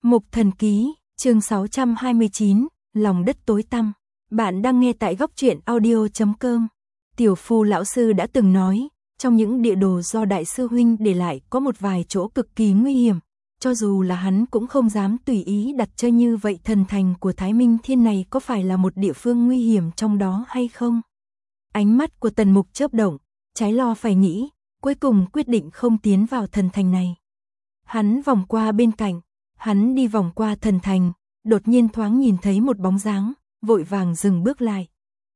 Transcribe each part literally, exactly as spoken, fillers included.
Mục Thần Ký, chương sáu trăm hai mươi chín, Lòng đất tối tăm. Bạn đang nghe tại góc truyện audio chấm com. Tiểu Phu lão sư đã từng nói, trong những địa đồ do đại sư huynh để lại có một vài chỗ cực kỳ nguy hiểm, cho dù là hắn cũng không dám tùy ý đặt chơi như vậy. Thần thành của Thái Minh Thiên này có phải là một địa phương nguy hiểm trong đó hay không? Ánh mắt của Tần Mục chớp động, trái lo phải nghĩ, cuối cùng quyết định không tiến vào thần thành này. Hắn vòng qua bên cạnh, hắn đi vòng qua thần thành, đột nhiên thoáng nhìn thấy một bóng dáng, vội vàng dừng bước lại.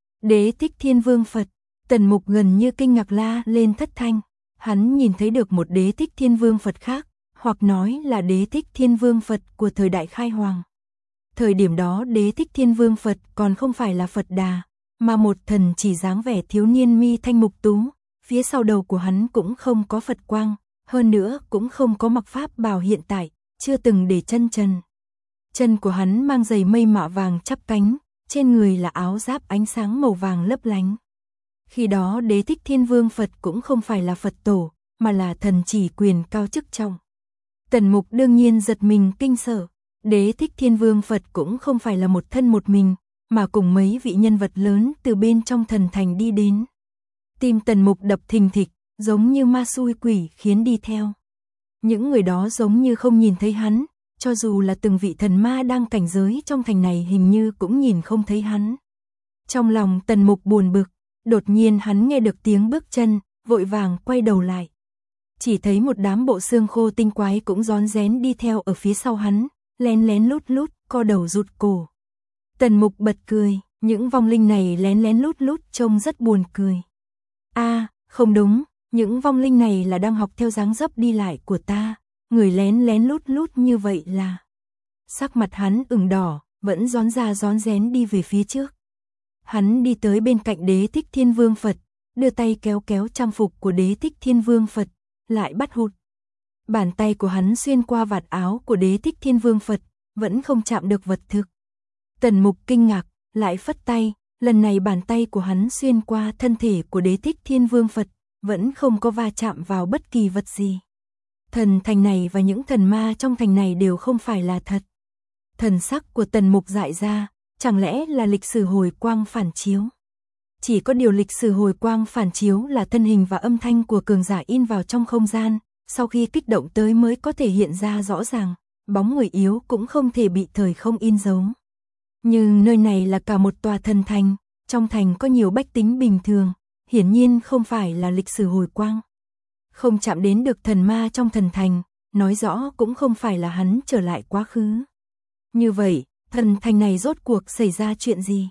Đế Thích Thiên Vương Phật. Tần Mục gần như kinh ngạc la lên thất thanh. Hắn nhìn thấy được một Đế Thích Thiên Vương Phật khác, hoặc nói là Đế Thích Thiên Vương Phật của thời đại khai hoàng. Thời điểm đó Đế Thích Thiên Vương Phật còn không phải là Phật Đà, mà một thần chỉ dáng vẻ thiếu niên mi thanh mục tú, phía sau đầu của hắn cũng không có Phật quang, hơn nữa cũng không có mặc pháp bào hiện tại, chưa từng để chân trần. Chân của hắn mang giày mây mạ vàng chắp cánh, trên người là áo giáp ánh sáng màu vàng lấp lánh. Khi đó Đế Thích Thiên Vương Phật cũng không phải là Phật tổ, mà là thần chỉ quyền cao chức trọng. Tần Mục đương nhiên giật mình kinh sợ. Đế Thích Thiên Vương Phật cũng không phải là một thân một mình, mà cùng mấy vị nhân vật lớn từ bên trong thần thành đi đến. Tim Tần Mục đập thình thịch, giống như ma xui quỷ khiến đi theo. Những người đó giống như không nhìn thấy hắn, cho dù là từng vị thần ma đang cảnh giới trong thành này hình như cũng nhìn không thấy hắn. Trong lòng Tần Mục buồn bực, đột nhiên hắn nghe được tiếng bước chân, vội vàng quay đầu lại. Chỉ thấy một đám bộ xương khô tinh quái cũng rón rén đi theo ở phía sau hắn, lén lén lút lút, co đầu rụt cổ. Tần Mục bật cười, những vong linh này lén lén lút lút trông rất buồn cười. A, à, không đúng, những vong linh này là đang học theo dáng dấp đi lại của ta, người lén lén lút lút như vậy là. Sắc mặt hắn ửng đỏ, vẫn rón ra rón rén đi về phía trước. Hắn đi tới bên cạnh Đế Thích Thiên Vương Phật, đưa tay kéo kéo trang phục của Đế Thích Thiên Vương Phật, lại bắt hụt. Bàn tay của hắn xuyên qua vạt áo của Đế Thích Thiên Vương Phật, vẫn không chạm được vật thực. Tần Mục kinh ngạc, lại phất tay, lần này bàn tay của hắn xuyên qua thân thể của Đế Thích Thiên Vương Phật, vẫn không có va chạm vào bất kỳ vật gì. Thần thành này và những thần ma trong thành này đều không phải là thật. Thần sắc của Tần Mục dại ra, chẳng lẽ là lịch sử hồi quang phản chiếu? Chỉ có điều lịch sử hồi quang phản chiếu là thân hình và âm thanh của cường giả in vào trong không gian, sau khi kích động tới mới có thể hiện ra rõ ràng, bóng người yếu cũng không thể bị thời không in dấu. Nhưng nơi này là cả một tòa thần thành, trong thành có nhiều bách tính bình thường, hiển nhiên không phải là lịch sử hồi quang. Không chạm đến được thần ma trong thần thành, nói rõ cũng không phải là hắn trở lại quá khứ. Như vậy, thần thành này rốt cuộc xảy ra chuyện gì?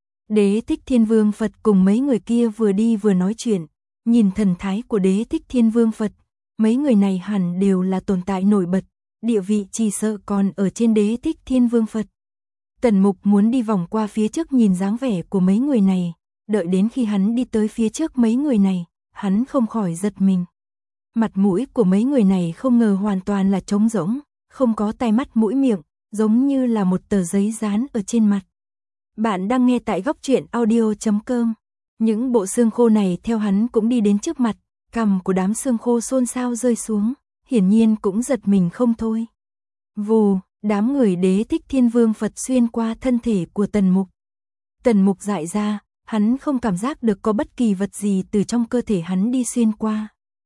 Đế Thích Thiên Vương Phật cùng mấy người kia vừa đi vừa nói chuyện, nhìn thần thái của Đế Thích Thiên Vương Phật, mấy người này hẳn đều là tồn tại nổi bật, địa vị chỉ sợ còn ở trên Đế Thích Thiên Vương Phật. Tần Mục muốn đi vòng qua phía trước nhìn dáng vẻ của mấy người này, đợi đến khi hắn đi tới phía trước mấy người này, hắn không khỏi giật mình. Mặt mũi của mấy người này không ngờ hoàn toàn là trống rỗng, không có tai mắt mũi miệng, giống như là một tờ giấy dán ở trên mặt. Bạn đang nghe tại góc truyện audio chấm com. Những bộ xương khô này theo hắn cũng đi đến trước mặt, cằm của đám xương khô xôn xao rơi xuống, hiển nhiên cũng giật mình không thôi. Vù, đám người Đế Thích Thiên Vương Phật xuyên qua thân thể của Tần Mục. Tần Mục dại ra, hắn không cảm giác được có bất kỳ vật gì từ trong cơ thể hắn đi xuyên qua.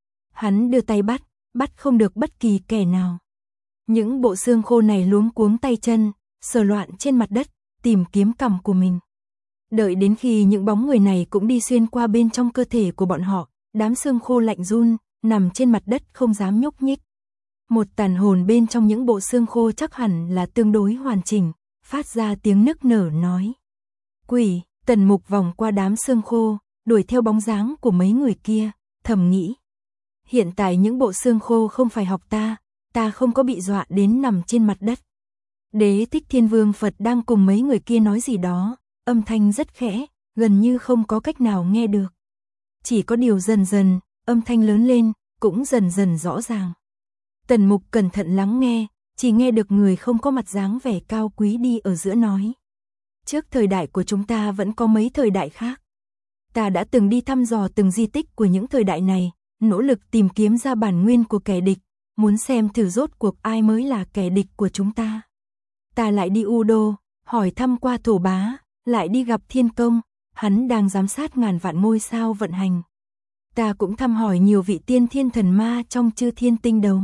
Hắn đưa tay bắt, bắt không được bất kỳ kẻ nào. Những bộ xương khô này luống cuống tay chân, sờ loạn trên mặt đất, tìm kiếm cằm của mình. Đợi đến khi những bóng người này cũng đi xuyên qua bên trong cơ thể của bọn họ, đám xương khô lạnh run, nằm trên mặt đất không dám nhúc nhích. Một tàn hồn bên trong những bộ xương khô chắc hẳn là tương đối hoàn chỉnh, phát ra tiếng nức nở nói. Quỷ, Tần Mục vòng qua đám xương khô, đuổi theo bóng dáng của mấy người kia, thầm nghĩ. Hiện tại những bộ xương khô không phải học ta, ta không có bị dọa đến nằm trên mặt đất. Đế Thích Thiên Vương Phật đang cùng mấy người kia nói gì đó, âm thanh rất khẽ, gần như không có cách nào nghe được. Chỉ có điều dần dần, âm thanh lớn lên, cũng dần dần rõ ràng. Tần Mục cẩn thận lắng nghe, chỉ nghe được người không có mặt dáng vẻ cao quý đi ở giữa nói. Trước thời đại của chúng ta vẫn có mấy thời đại khác. Ta đã từng đi thăm dò từng di tích của những thời đại này, nỗ lực tìm kiếm ra bản nguyên của kẻ địch, muốn xem thử rốt cuộc ai mới là kẻ địch của chúng ta. Ta lại đi U Đô, hỏi thăm qua Thổ Bá, lại đi gặp Thiên Công, hắn đang giám sát ngàn vạn ngôi sao vận hành. Ta cũng thăm hỏi nhiều vị tiên thiên thần ma trong chư thiên tinh đấu.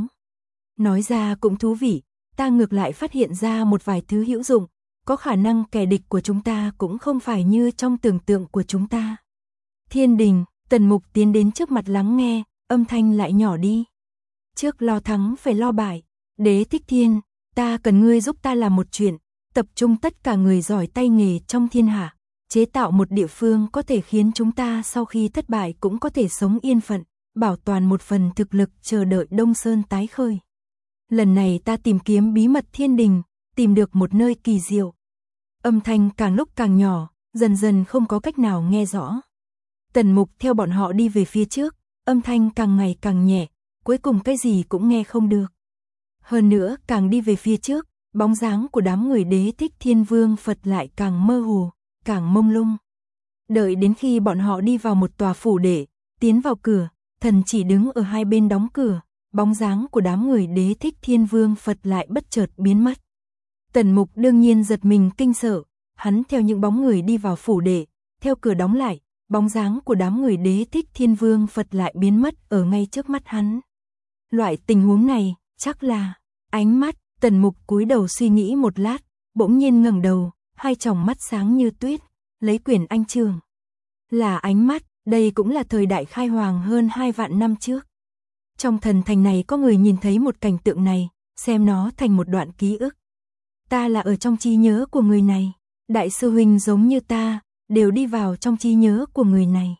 Nói ra cũng thú vị, ta ngược lại phát hiện ra một vài thứ hữu dụng, có khả năng kẻ địch của chúng ta cũng không phải như trong tưởng tượng của chúng ta. Thiên đình, Tần Mục tiến đến trước mặt lắng nghe, âm thanh lại nhỏ đi. Trước lo thắng phải lo bại, Đế Thích Thiên, ta cần ngươi giúp ta làm một chuyện, tập trung tất cả người giỏi tay nghề trong thiên hạ, chế tạo một địa phương có thể khiến chúng ta sau khi thất bại cũng có thể sống yên phận, bảo toàn một phần thực lực chờ đợi Đông Sơn tái khơi. Lần này ta tìm kiếm bí mật thiên đình, tìm được một nơi kỳ diệu. Âm thanh càng lúc càng nhỏ, dần dần không có cách nào nghe rõ. Tần Mục theo bọn họ đi về phía trước, âm thanh càng ngày càng nhẹ, cuối cùng cái gì cũng nghe không được. Hơn nữa, càng đi về phía trước, bóng dáng của đám người Đế Thích Thiên Vương Phật lại càng mơ hồ, càng mông lung. Đợi đến khi bọn họ đi vào một tòa phủ đệ, tiến vào cửa, thần chỉ đứng ở hai bên đóng cửa, bóng dáng của đám người Đế Thích Thiên Vương Phật lại bất chợt biến mất. Tần Mục đương nhiên giật mình kinh sợ, hắn theo những bóng người đi vào phủ đệ, theo cửa đóng lại, bóng dáng của đám người Đế Thích Thiên Vương Phật lại biến mất ở ngay trước mắt hắn. Loại tình huống này, chắc là ánh mắt. Tần Mục cúi đầu suy nghĩ một lát, bỗng nhiên ngẩng đầu, hai tròng mắt sáng như tuyết, lấy quyển anh trường. Là ánh mắt, đây cũng là thời đại khai hoàng hơn hai vạn năm trước. Trong thần thành này có người nhìn thấy một cảnh tượng này, xem nó thành một đoạn ký ức. Ta là ở trong trí nhớ của người này, đại sư huynh giống như ta, đều đi vào trong trí nhớ của người này.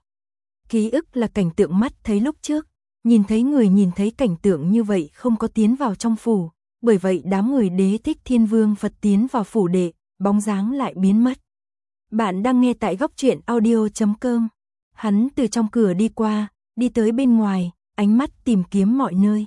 Ký ức là cảnh tượng mắt thấy lúc trước, nhìn thấy người nhìn thấy cảnh tượng như vậy không có tiến vào trong phủ. Bởi vậy đám người Đế Thích Thiên Vương Phật tiến vào phủ đệ, bóng dáng lại biến mất. Bạn đang nghe tại góc truyện audio chấm com. Hắn từ trong cửa đi qua, đi tới bên ngoài, ánh mắt tìm kiếm mọi nơi.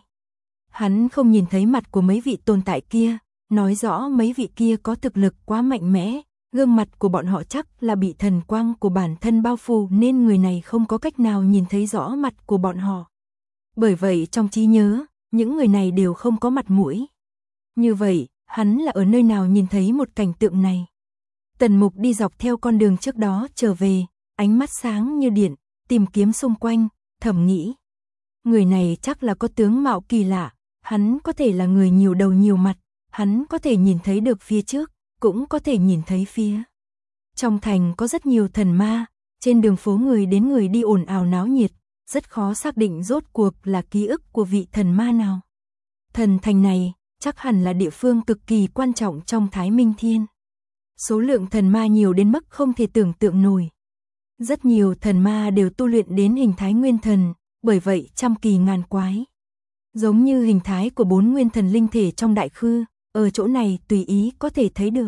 Hắn không nhìn thấy mặt của mấy vị tồn tại kia, nói rõ mấy vị kia có thực lực quá mạnh mẽ, gương mặt của bọn họ chắc là bị thần quang của bản thân bao phủ nên người này không có cách nào nhìn thấy rõ mặt của bọn họ. Bởi vậy trong trí nhớ, những người này đều không có mặt mũi. Như vậy, hắn là ở nơi nào nhìn thấy một cảnh tượng này? Tần Mục đi dọc theo con đường trước đó trở về, ánh mắt sáng như điện, tìm kiếm xung quanh, thầm nghĩ. Người này chắc là có tướng mạo kỳ lạ, hắn có thể là người nhiều đầu nhiều mặt, hắn có thể nhìn thấy được phía trước, cũng có thể nhìn thấy phía. Trong thành có rất nhiều thần ma, trên đường phố người đến người đi ồn ào náo nhiệt, rất khó xác định rốt cuộc là ký ức của vị thần ma nào. Thần thành này chắc hẳn là địa phương cực kỳ quan trọng trong Thái Minh Thiên. Số lượng thần ma nhiều đến mức không thể tưởng tượng nổi. Rất nhiều thần ma đều tu luyện đến hình thái nguyên thần, bởi vậy trăm kỳ ngàn quái. Giống như hình thái của bốn nguyên thần linh thể trong đại khư, ở chỗ này tùy ý có thể thấy được.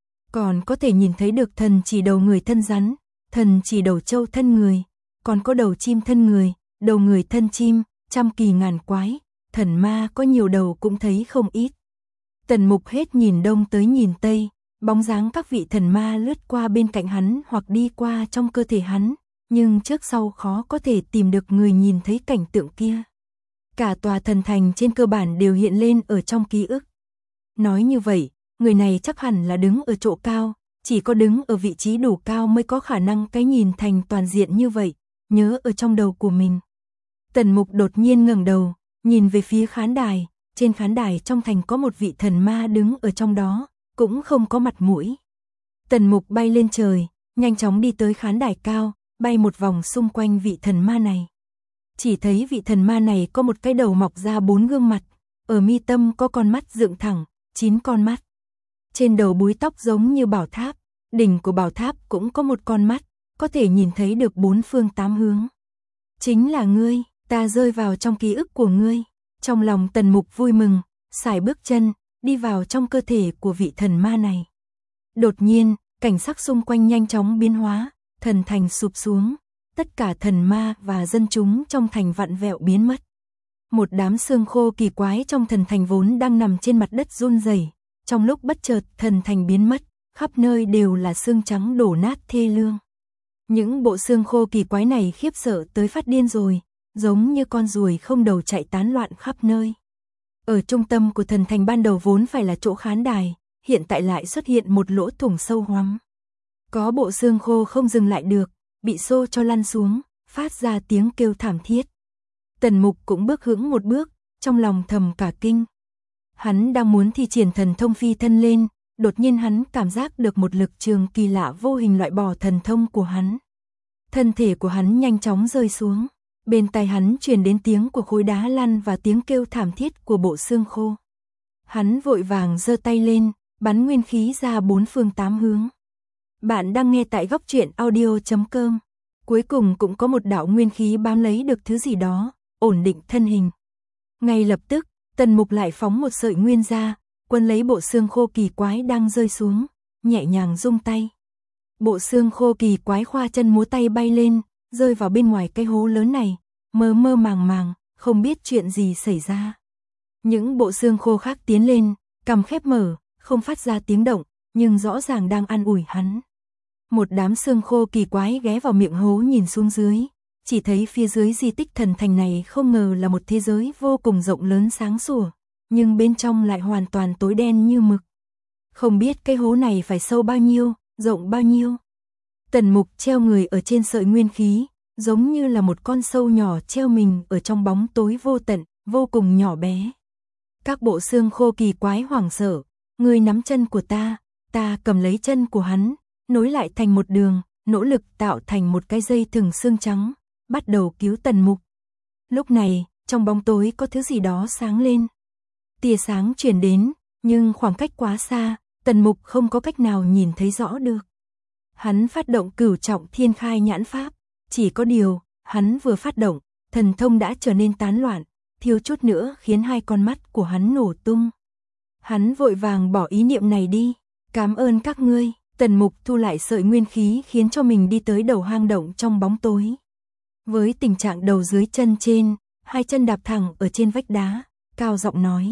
Còn có thể nhìn thấy được thần chỉ đầu người thân rắn, thần chỉ đầu trâu thân người, còn có đầu chim thân người, đầu người thân chim, trăm kỳ ngàn quái. Thần ma có nhiều đầu cũng thấy không ít. Tần Mục hết nhìn đông tới nhìn tây, bóng dáng các vị thần ma lướt qua bên cạnh hắn hoặc đi qua trong cơ thể hắn, nhưng trước sau khó có thể tìm được người nhìn thấy cảnh tượng kia. Cả tòa thần thành trên cơ bản đều hiện lên ở trong ký ức. Nói như vậy, người này chắc hẳn là đứng ở chỗ cao, chỉ có đứng ở vị trí đủ cao mới có khả năng cái nhìn thành toàn diện như vậy, nhớ ở trong đầu của mình. Tần Mục đột nhiên ngẩng đầu, nhìn về phía khán đài, trên khán đài trong thành có một vị thần ma đứng ở trong đó, cũng không có mặt mũi. Tần Mục bay lên trời, nhanh chóng đi tới khán đài cao, bay một vòng xung quanh vị thần ma này. Chỉ thấy vị thần ma này có một cái đầu mọc ra bốn gương mặt, ở mi tâm có con mắt dựng thẳng, chín con mắt. Trên đầu búi tóc giống như bảo tháp, đỉnh của bảo tháp cũng có một con mắt, có thể nhìn thấy được bốn phương tám hướng. Chính là ngươi, ta rơi vào trong ký ức của ngươi. Trong lòng Tần Mục vui mừng, sải bước chân, đi vào trong cơ thể của vị thần ma này. Đột nhiên, cảnh sắc xung quanh nhanh chóng biến hóa, thần thành sụp xuống, tất cả thần ma và dân chúng trong thành vặn vẹo biến mất. Một đám xương khô kỳ quái trong thần thành vốn đang nằm trên mặt đất run rẩy, trong lúc bất chợt thần thành biến mất, khắp nơi đều là xương trắng đổ nát thê lương. Những bộ xương khô kỳ quái này khiếp sợ tới phát điên rồi, giống như con ruồi không đầu chạy tán loạn khắp nơi. Ở trung tâm của thần thành ban đầu vốn phải là chỗ khán đài, hiện tại lại xuất hiện một lỗ thủng sâu hoắm. Có bộ xương khô không dừng lại được, bị xô cho lăn xuống, phát ra tiếng kêu thảm thiết. Tần Mục cũng bước hững một bước, trong lòng thầm cả kinh. Hắn đang muốn thi triển thần thông phi thân lên, đột nhiên hắn cảm giác được một lực trường kỳ lạ vô hình loại bỏ thần thông của hắn. Thân thể của hắn nhanh chóng rơi xuống, bên tai hắn truyền đến tiếng của khối đá lăn và tiếng kêu thảm thiết của bộ xương khô. Hắn vội vàng giơ tay lên, bắn nguyên khí ra bốn phương tám hướng. Bạn đang nghe tại góc truyện audio chấm com. Cuối cùng cũng có một đạo nguyên khí bám lấy được thứ gì đó, ổn định thân hình. Ngay lập tức, Tần Mục lại phóng một sợi nguyên ra, quân lấy bộ xương khô kỳ quái đang rơi xuống, nhẹ nhàng rung tay. Bộ xương khô kỳ quái khoa chân múa tay bay lên, rơi vào bên ngoài cái hố lớn này, mơ mơ màng màng, không biết chuyện gì xảy ra. Những bộ xương khô khác tiến lên, cằm khép mở, không phát ra tiếng động, nhưng rõ ràng đang an ủi hắn. Một đám xương khô kỳ quái ghé vào miệng hố nhìn xuống dưới, chỉ thấy phía dưới di tích thần thành này không ngờ là một thế giới vô cùng rộng lớn sáng sủa, nhưng bên trong lại hoàn toàn tối đen như mực. Không biết cái hố này phải sâu bao nhiêu, rộng bao nhiêu. Tần Mục treo người ở trên sợi nguyên khí, giống như là một con sâu nhỏ treo mình ở trong bóng tối vô tận, vô cùng nhỏ bé. Các bộ xương khô kỳ quái hoảng sợ, người nắm chân của ta, ta cầm lấy chân của hắn, nối lại thành một đường, nỗ lực tạo thành một cái dây thừng xương trắng, bắt đầu cứu Tần Mục. Lúc này, trong bóng tối có thứ gì đó sáng lên. Tia sáng truyền đến, nhưng khoảng cách quá xa, Tần Mục không có cách nào nhìn thấy rõ được. Hắn phát động cửu trọng thiên khai nhãn pháp, chỉ có điều, hắn vừa phát động, thần thông đã trở nên tán loạn, thiếu chút nữa khiến hai con mắt của hắn nổ tung. Hắn vội vàng bỏ ý niệm này đi, cảm ơn các ngươi. Tần Mục thu lại sợi nguyên khí khiến cho mình đi tới đầu hang động trong bóng tối. Với tình trạng đầu dưới chân trên, hai chân đạp thẳng ở trên vách đá, cao giọng nói.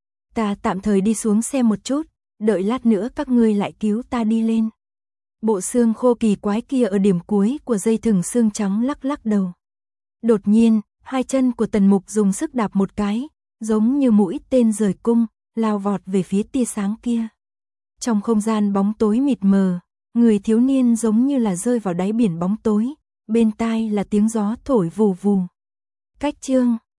Ta tạm thời đi xuống xem một chút, đợi lát nữa các ngươi lại cứu ta đi lên. Bộ xương khô kỳ quái kia ở điểm cuối của dây thừng xương trắng lắc lắc đầu. Đột nhiên, hai chân của Tần Mục dùng sức đạp một cái, giống như mũi tên rời cung, lao vọt về phía tia sáng kia. Trong không gian bóng tối mịt mờ, người thiếu niên giống như là rơi vào đáy biển bóng tối, bên tai là tiếng gió thổi vù vù. Cách chương